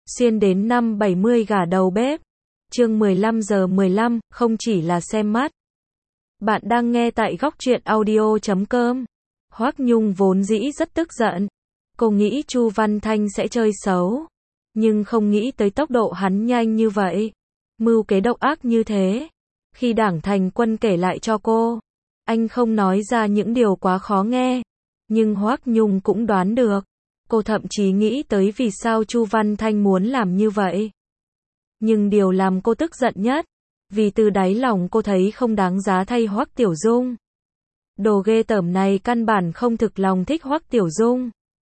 Xuyên đến năm 70 gả đầu bếp. Chương 15:15, không chỉ là xem mắt. Bạn đang nghe tại góc truyện audio.com. Hoắc Nhung vốn dĩ rất tức giận. Cô nghĩ Chu Văn Thanh sẽ chơi xấu. Nhưng không nghĩ tới tốc độ hắn nhanh như vậy. Mưu kế độc ác như thế. Khi Đảng Thành Quân kể lại cho cô, anh không nói ra những điều quá khó nghe. Nhưng Hoắc Nhung cũng đoán được. Cô thậm chí nghĩ tới vì sao Chu Văn Thanh muốn làm như vậy. Nhưng điều làm cô tức giận nhất, vì từ đáy lòng cô thấy không đáng giá thay Hoắc Tiểu Dung. Đồ ghê tởm này căn bản không thực lòng thích Hoắc Tiểu Dung.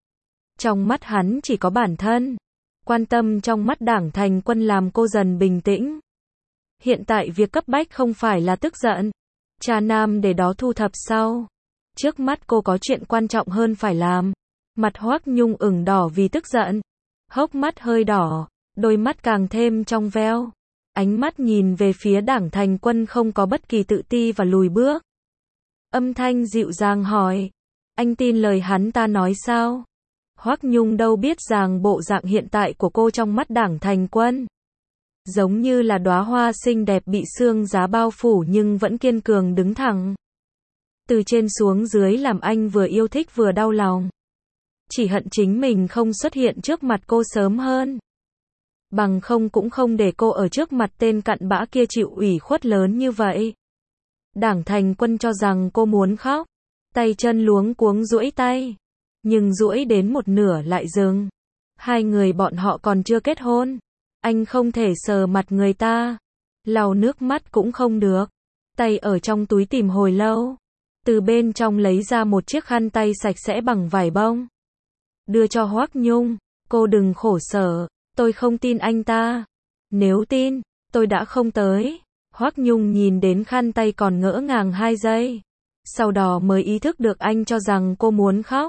Trong mắt hắn chỉ có bản thân. Quan tâm trong mắt Đảng Thành Quân làm cô dần bình tĩnh. Hiện tại việc cấp bách không phải là tức giận. Cha nam để đó thu thập sau. Trước mắt cô có chuyện quan trọng hơn phải làm. Mặt Hoắc Nhung ửng đỏ vì tức giận. Hốc mắt hơi đỏ, đôi mắt càng thêm trong veo. Ánh mắt nhìn về phía Đảng Thành Quân không có bất kỳ tự ti và lùi bước. Âm thanh dịu dàng hỏi. Anh tin lời hắn ta nói sao? Hoắc Nhung đâu biết rằng bộ dạng hiện tại của cô trong mắt Đảng Thành Quân. Giống như là đóa hoa xinh đẹp bị sương giá bao phủ nhưng vẫn kiên cường đứng thẳng. Từ trên xuống dưới làm anh vừa yêu thích vừa đau lòng. Chỉ hận chính mình không xuất hiện trước mặt cô sớm hơn. Bằng không cũng không để cô ở trước mặt tên cặn bã kia chịu ủy khuất lớn như vậy. Đảng Thành Quân cho rằng cô muốn khóc. Tay chân luống cuống duỗi tay. Nhưng duỗi đến một nửa lại dừng. Hai người bọn họ còn chưa kết hôn. Anh không thể sờ mặt người ta. Lau nước mắt cũng không được. Tay ở trong túi tìm hồi lâu. Từ bên trong lấy ra một chiếc khăn tay sạch sẽ bằng vải bông. Đưa cho Hoắc Nhung. Cô đừng khổ sở. Tôi không tin anh ta. Nếu tin, tôi đã không tới. Hoắc Nhung nhìn đến khăn tay còn ngỡ ngàng 2 giây. Sau đó mới ý thức được anh cho rằng cô muốn khóc.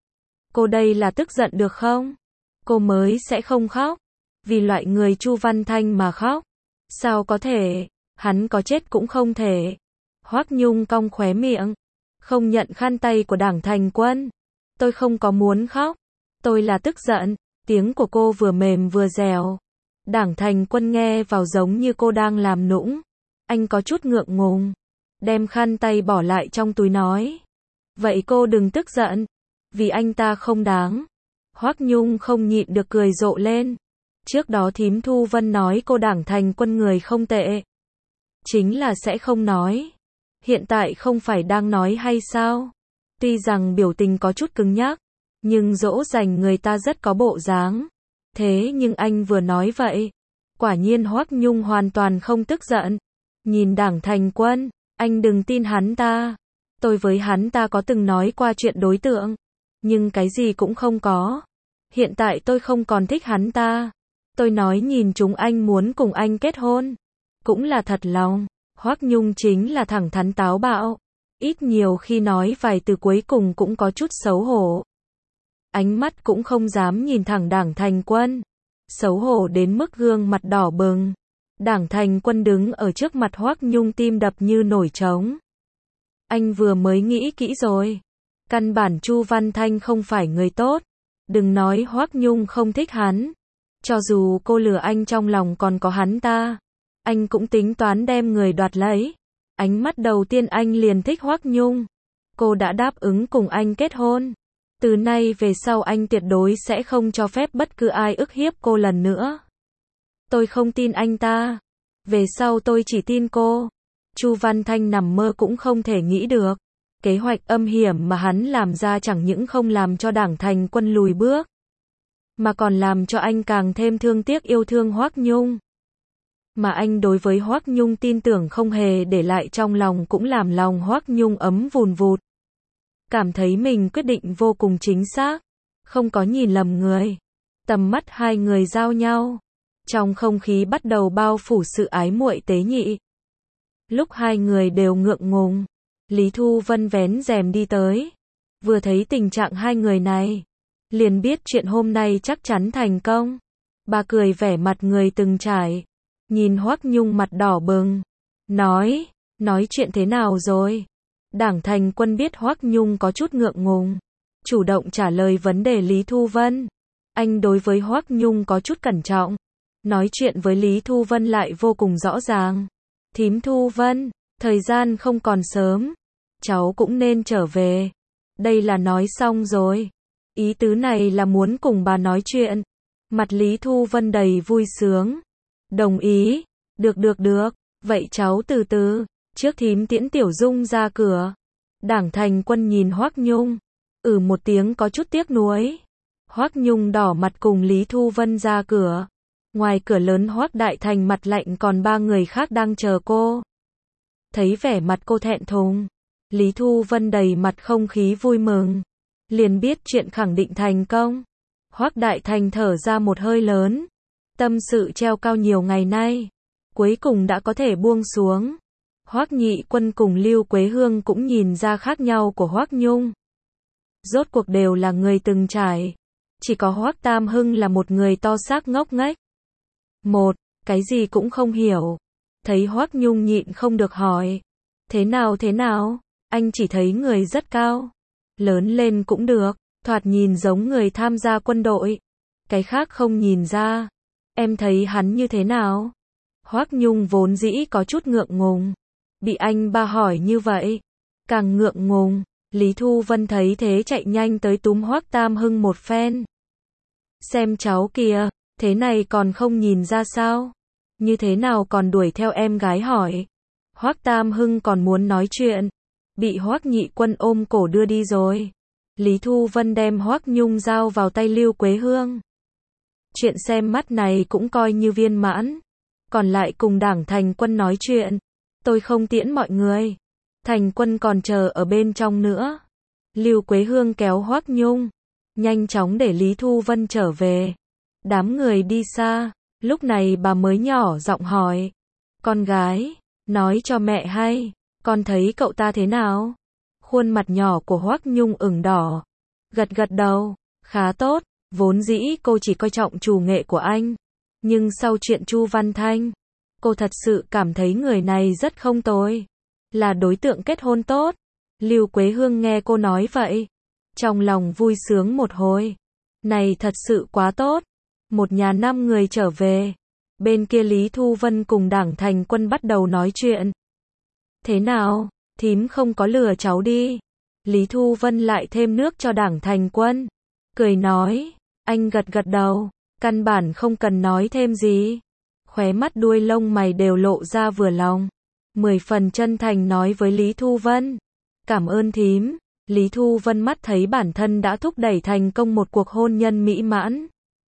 Cô đây là tức giận được không? Cô mới sẽ không khóc. Vì loại người Chu Văn Thanh mà khóc. Sao có thể? Hắn có chết cũng không thể. Hoắc Nhung cong khóe miệng. Không nhận khăn tay của Đảng Thành Quân. Tôi không có muốn khóc. Tôi là tức giận. Tiếng của cô vừa mềm vừa dẻo. Đảng Thành Quân nghe vào giống như cô đang làm nũng. Anh có chút ngượng ngùng. Đem khăn tay bỏ lại trong túi nói. Vậy cô đừng tức giận. Vì anh ta không đáng. Hoắc Nhung không nhịn được cười rộ lên. Trước đó thím Thu Vân nói cô Đảng Thành Quân người không tệ. Chính là sẽ không nói. Hiện tại không phải đang nói hay sao? Tuy rằng biểu tình có chút cứng nhắc. Nhưng dỗ dành người ta rất có bộ dáng. Thế nhưng anh vừa nói vậy. Quả nhiên Hoắc Nhung hoàn toàn không tức giận. Nhìn Đảng Thành Quân, anh đừng tin hắn ta. Tôi với hắn ta có từng nói qua chuyện đối tượng. Nhưng cái gì cũng không có. Hiện tại tôi không còn thích hắn ta. Tôi nói nhìn chúng anh muốn cùng anh kết hôn. Cũng là thật lòng. Hoắc Nhung chính là thẳng thắn táo bạo. Ít nhiều khi nói vài từ cuối cùng cũng có chút xấu hổ. Ánh mắt cũng không dám nhìn thẳng Đảng Thành Quân. Xấu hổ đến mức gương mặt đỏ bừng. Đảng Thành Quân đứng ở trước mặt Hoắc Nhung tim đập như nổi trống. Anh vừa mới nghĩ kỹ rồi. Căn bản Chu Văn Thanh không phải người tốt. Đừng nói Hoắc Nhung không thích hắn. Cho dù cô lừa anh trong lòng còn có hắn ta. Anh cũng tính toán đem người đoạt lấy. Ánh mắt đầu tiên anh liền thích Hoắc Nhung. Cô đã đáp ứng cùng anh kết hôn. Từ nay về sau anh tuyệt đối sẽ không cho phép bất cứ ai ức hiếp cô lần nữa. Tôi không tin anh ta. Về sau tôi chỉ tin cô. Chu Văn Thanh nằm mơ cũng không thể nghĩ được. Kế hoạch âm hiểm mà hắn làm ra chẳng những không làm cho Đảng Thành Quân lùi bước. Mà còn làm cho anh càng thêm thương tiếc yêu thương Hoắc Nhung. Mà anh đối với Hoắc Nhung tin tưởng không hề để lại trong lòng cũng làm lòng Hoắc Nhung ấm vùn vụt. Cảm thấy mình quyết định vô cùng chính xác. Không có nhìn lầm người. Tầm mắt hai người giao nhau. Trong không khí bắt đầu bao phủ sự ái muội tế nhị. Lúc hai người đều ngượng ngùng. Lý Thu Vân vén rèm đi tới. Vừa thấy tình trạng hai người này. Liền biết chuyện hôm nay chắc chắn thành công. Bà cười vẻ mặt người từng trải. Nhìn Hoắc Nhung mặt đỏ bừng. Nói chuyện thế nào rồi? Đảng Thành Quân biết Hoắc Nhung có chút ngượng ngùng. Chủ động trả lời vấn đề Lý Thu Vân. Anh đối với Hoắc Nhung có chút cẩn trọng. Nói chuyện với Lý Thu Vân lại vô cùng rõ ràng. Thím Thu Vân, thời gian không còn sớm. Cháu cũng nên trở về. Đây là nói xong rồi. Ý tứ này là muốn cùng bà nói chuyện. Mặt Lý Thu Vân đầy vui sướng. Đồng ý. Được. Vậy cháu từ từ. Trước thím tiễn Tiểu Dung ra cửa. Đảng Thành Quân nhìn Hoắc Nhung. Một tiếng có chút tiếc nuối. Hoắc Nhung đỏ mặt cùng Lý Thu Vân ra cửa. Ngoài cửa lớn Hoắc Đại Thành mặt lạnh còn 3 người khác đang chờ cô. Thấy vẻ mặt cô thẹn thùng. Lý Thu Vân đầy mặt không khí vui mừng. Liền biết chuyện khẳng định thành công. Hoắc Đại Thành thở ra một hơi lớn. Tâm sự treo cao nhiều ngày nay. Cuối cùng đã có thể buông xuống. Hoắc Nhị Quân cùng Lưu Quế Hương cũng nhìn ra khác nhau của Hoắc Nhung. Rốt cuộc đều là người từng trải. Chỉ có Hoắc Tam Hưng là một người to xác ngốc nghếch. Cái gì cũng không hiểu. Thấy Hoắc Nhung nhịn không được hỏi. Thế nào? Anh chỉ thấy người rất cao. Lớn lên cũng được. Thoạt nhìn giống người tham gia quân đội. Cái khác không nhìn ra. Em thấy hắn như thế nào? Hoắc Nhung vốn dĩ có chút ngượng ngùng. Bị anh ba hỏi như vậy. Càng ngượng ngùng. Lý Thu Vân thấy thế chạy nhanh tới túm Hoắc Tam Hưng một phen. Xem cháu kìa, thế này còn không nhìn ra sao? Như thế nào còn đuổi theo em gái hỏi? Hoắc Tam Hưng còn muốn nói chuyện. Bị Hoắc Nhị Quân ôm cổ đưa đi rồi. Lý Thu Vân đem Hoắc Nhung giao vào tay Lưu Quế Hương. Chuyện xem mắt này cũng coi như viên mãn. Còn lại cùng Đảng Thành Quân nói chuyện. Tôi không tiễn mọi người. Thành Quân còn chờ ở bên trong nữa. Lưu Quế Hương kéo Hoắc Nhung. Nhanh chóng để Lý Thu Vân trở về. Đám người đi xa. Lúc này bà mới nhỏ giọng hỏi. Con gái, nói cho mẹ hay. Con thấy cậu ta thế nào? Khuôn mặt nhỏ của Hoắc Nhung ửng đỏ. Gật đầu. Khá tốt. Vốn dĩ cô chỉ coi trọng chủ nghệ của anh. Nhưng sau chuyện Chu Văn Thanh, cô thật sự cảm thấy người này rất không tồi. Là đối tượng kết hôn tốt. Lưu Quế Hương nghe cô nói vậy. Trong lòng vui sướng một hồi. Này thật sự quá tốt. Một nhà 5 người trở về. Bên kia Lý Thu Vân cùng Đảng Thành Quân bắt đầu nói chuyện. Thế nào, thím không có lừa cháu đi. Lý Thu Vân lại thêm nước cho Đảng Thành Quân. Cười nói, anh gật đầu. Căn bản không cần nói thêm gì. Khóe mắt đuôi lông mày đều lộ ra vừa lòng. 10 phần chân thành nói với Lý Thu Vân. Cảm ơn thím. Lý Thu Vân mắt thấy bản thân đã thúc đẩy thành công một cuộc hôn nhân mỹ mãn.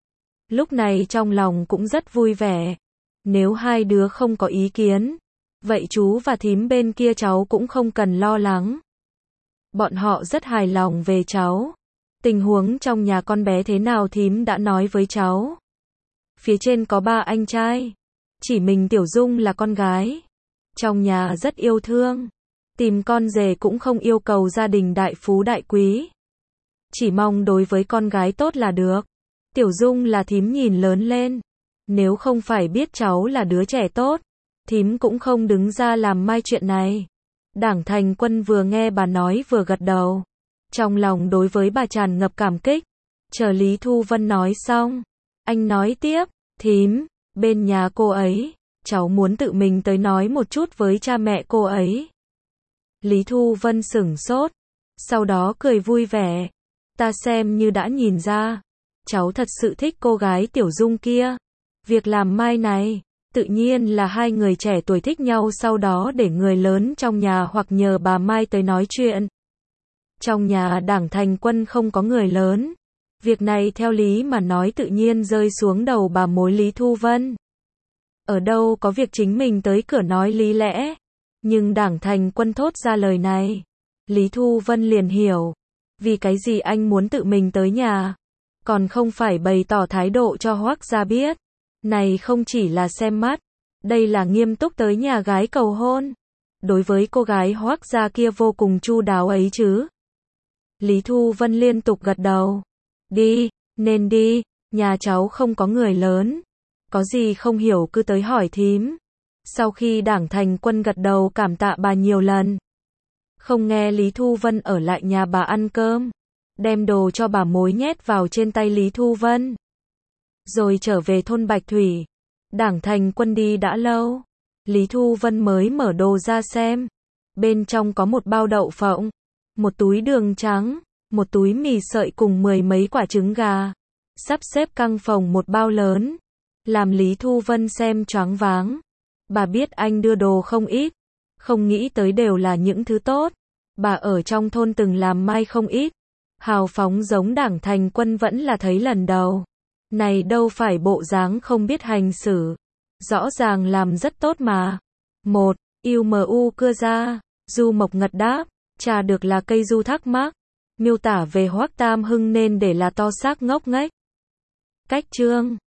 Lúc này trong lòng cũng rất vui vẻ. Nếu hai đứa không có ý kiến, vậy chú và thím bên kia cháu cũng không cần lo lắng. Bọn họ rất hài lòng về cháu. Tình huống trong nhà con bé thế nào thím đã nói với cháu. Phía trên có 3 anh trai. Chỉ mình Tiểu Dung là con gái. Trong nhà rất yêu thương. Tìm con rể cũng không yêu cầu gia đình đại phú đại quý. Chỉ mong đối với con gái tốt là được. Tiểu Dung là thím nhìn lớn lên. Nếu không phải biết cháu là đứa trẻ tốt, thím cũng không đứng ra làm mai chuyện này. Đảng Thành Quân vừa nghe bà nói vừa gật đầu. Trong lòng đối với bà tràn ngập cảm kích. Chờ Lý Thu Vân nói xong, anh nói tiếp, thím, bên nhà cô ấy, cháu muốn tự mình tới nói một chút với cha mẹ cô ấy. Lý Thu Vân sửng sốt, sau đó cười vui vẻ. Ta xem như đã nhìn ra, cháu thật sự thích cô gái Tiểu Dung kia. Việc làm mai này, tự nhiên là hai người trẻ tuổi thích nhau sau đó để người lớn trong nhà hoặc nhờ bà Mai tới nói chuyện. Trong nhà Đảng Thành Quân không có người lớn. Việc này theo lý mà nói tự nhiên rơi xuống đầu bà mối Lý Thu Vân. Ở đâu có việc chính mình tới cửa nói lý lẽ. Nhưng Đảng Thành Quân thốt ra lời này. Lý Thu Vân liền hiểu. Vì cái gì anh muốn tự mình tới nhà. Còn không phải bày tỏ thái độ cho Hoắc gia biết. Này không chỉ là xem mắt. Đây là nghiêm túc tới nhà gái cầu hôn. Đối với cô gái Hoắc gia kia vô cùng chu đáo ấy chứ. Lý Thu Vân liên tục gật đầu. Đi, nên đi, nhà cháu không có người lớn. Có gì không hiểu cứ tới hỏi thím. Sau khi Đảng Thành Quân gật đầu cảm tạ bà nhiều lần. Không nghe Lý Thu Vân ở lại nhà bà ăn cơm. đem đồ cho bà mối nhét vào trên tay Lý Thu Vân. Rồi trở về thôn Bạch Thủy. Đảng Thành Quân đi đã lâu. Lý Thu Vân mới mở đồ ra xem. Bên trong có một bao đậu phộng, một túi đường trắng, một túi mì sợi cùng 10 mấy quả trứng gà. Sắp xếp căng phòng một bao lớn. Làm Lý Thu Vân xem choáng váng. Bà biết anh đưa đồ không ít. Không nghĩ tới đều là những thứ tốt. Bà ở trong thôn từng làm mai không ít. Hào phóng giống Đảng Thành Quân vẫn là thấy lần đầu. Này đâu phải bộ dáng không biết hành xử. Rõ ràng làm rất tốt mà. 1. Yêu mu cưa ra. Du Mộc Ngật đáp. Chả được là cây du thắc mắc. Miêu tả về Hoắc Tam Hưng nên để là to xác ngốc nghếch. Cách chương